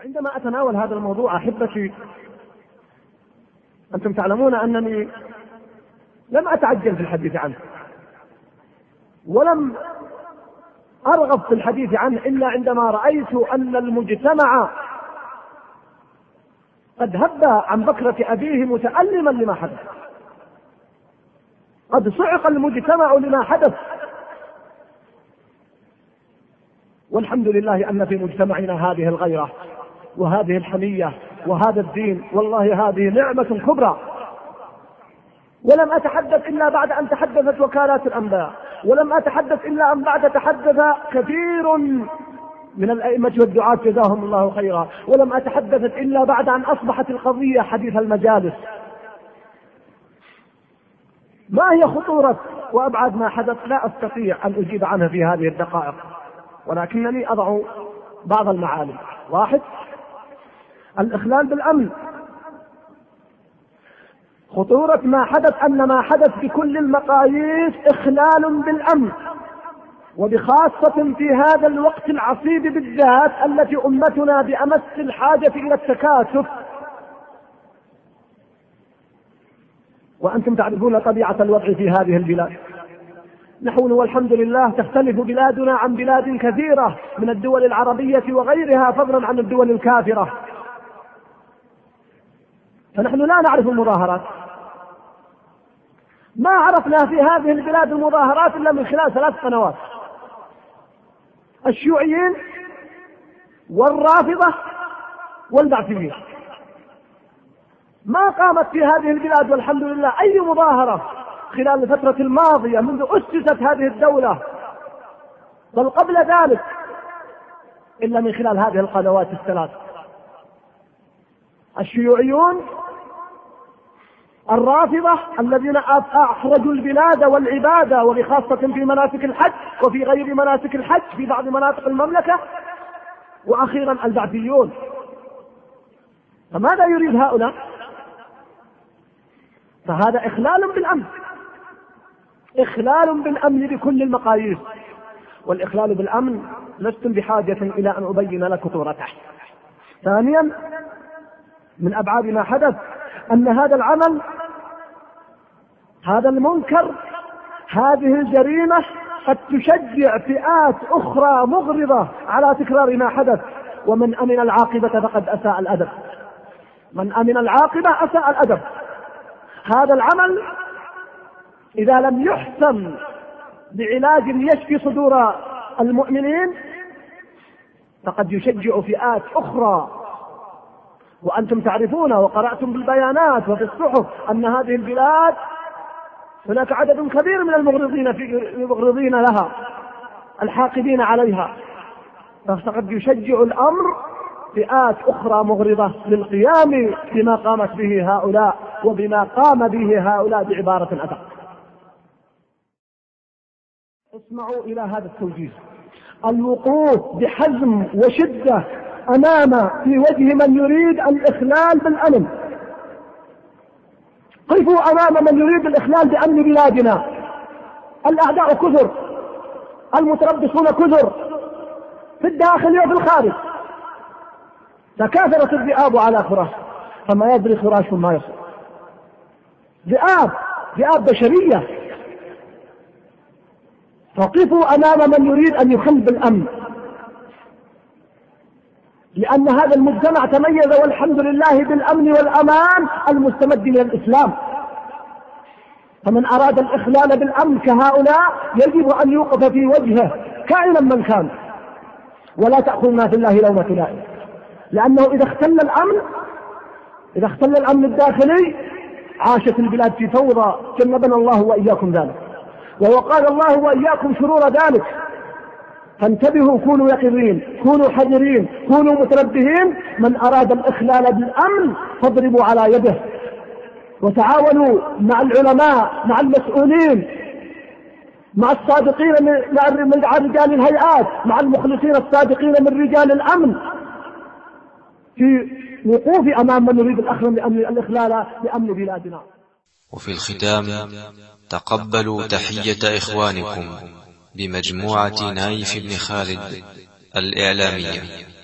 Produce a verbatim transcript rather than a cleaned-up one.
عندما أتناول هذا الموضوع أحبتي، أنتم تعلمون أنني لم أتعجل في الحديث عنه، ولم أرغب في الحديث عنه إلا عندما رأيت أن المجتمع قد هب عن بكرة أبيه متألما لما حدث. قد صعق المجتمع لما حدث، والحمد لله أن في مجتمعنا هذه الغيرة وهذه الحمية وهذا الدين، والله هذه نعمة كبرى. ولم أتحدث إلا بعد أن تحدثت وكالات الأنباء، ولم أتحدث إلا أن بعد تحدث كثير من الأئمة والدعاة جزاهم الله خيرا، ولم أتحدث إلا بعد أن أصبحت القضية حديث المجالس. ما هي خطورة وأبعد ما حدث؟ لا أستطيع أن أجيب عنها في هذه الدقائق، ولكنني أضع بعض المعالم. واحد، الإخلال بالأمن. خطورة ما حدث أن ما حدث بكل المقاييس إخلال بالأمن، وبخاصة في هذا الوقت العصيب بالذات التي أمتنا بأمس الحاجة إلى التكاتف. وأنتم تعرفون طبيعة الوضع في هذه البلاد. نحن والحمد لله تختلف بلادنا عن بلاد كثيرة من الدول العربية وغيرها، فضلا عن الدول الكافرة. فنحن لا نعرف المظاهرات، ما عرفنا في هذه البلاد المظاهرات إلا من خلال ثلاث سنوات. الشيوعيين والرافضة والبعثيين. ما قامت في هذه البلاد والحمد لله أي مظاهرة خلال الفترة الماضية منذ أسست هذه الدولة، بل قبل ذلك، إلا من خلال هذه القنوات الثلاث: الشيوعيون، الرافضة الذين أحرجوا البلاد والعبادة، وبخاصة في مناسك الحج وفي غير مناسك الحج في بعض مناطق المملكة، وأخيرا البعثيون. فماذا يريد هؤلاء؟ فهذا إخلال بالأمن، إخلال بالأمن بكل المقاييس. والإخلال بالأمن لستم بحاجة إلى أن أبين لك خطورته. ثانيا، من أبعاد ما حدث أن هذا العمل، هذا المنكر، هذه الجريمة قد تشجع فئات أخرى مغرضة على تكرار ما حدث. ومن أمن العاقبة فقد أساء الأدب. من أمن العاقبة أساء الأدب. هذا العمل إذا لم يحسن بعلاج يشفي صدور المؤمنين فقد يشجع فئات أخرى. وأنتم تعرفون وقرأتم بالبيانات وفي الصحف أن هذه البلاد هناك عدد كبير من المغرضين في المغرضين لها، الحاقدين عليها. فقد يشجع الأمر فئات أخرى مغرضة للقيام بما قامت به هؤلاء وبما قام به هؤلاء بعبارة أدق. اسمعوا إلى هذا التوجيه: الوقوف بحزم وشدة أمام في وجه من يريد الإخلال بالأمن. قفوا أمام من يريد الإخلال بأمن بلادنا. الأعداء كثر، المتربصون كثر في الداخل وفي الخارج. تكاثرت الذئاب على فراش، فما يدري فراش ما يصل. ذئاب، ذئاب بشرية. فقفوا أمام من يريد أن يخل بالأمن، لأن هذا المجتمع تميز والحمد لله بالأمن والأمان المستمد من الإسلام. فمن أراد الإخلال بالأمن كهؤلاء يجب أن يوقف في وجهه كائنا من كان، ولا تأخذنا في الله لومة لائم. لأنه إذا اختل الأمن إذا اختل الأمن الداخلي عاشت البلاد في فوضى، جنبنا الله وإياكم ذلك، ووقال الله وإياكم شرور ذلك. فانتبهوا، كونوا يقظين، كونوا حذرين، كونوا متنبهين. من أراد الإخلال بالأمن فاضربوا على يده، وتعاونوا مع العلماء، مع المسؤولين، مع الصادقين من رجال الهيئات، مع المخلصين الصادقين من رجال الأمن في وقوف أمام من يريد الإخلال بأمن بلادنا. وفي الختام تقبلوا تحية إخوانكم بمجموعة نايف بن خالد الإعلامية.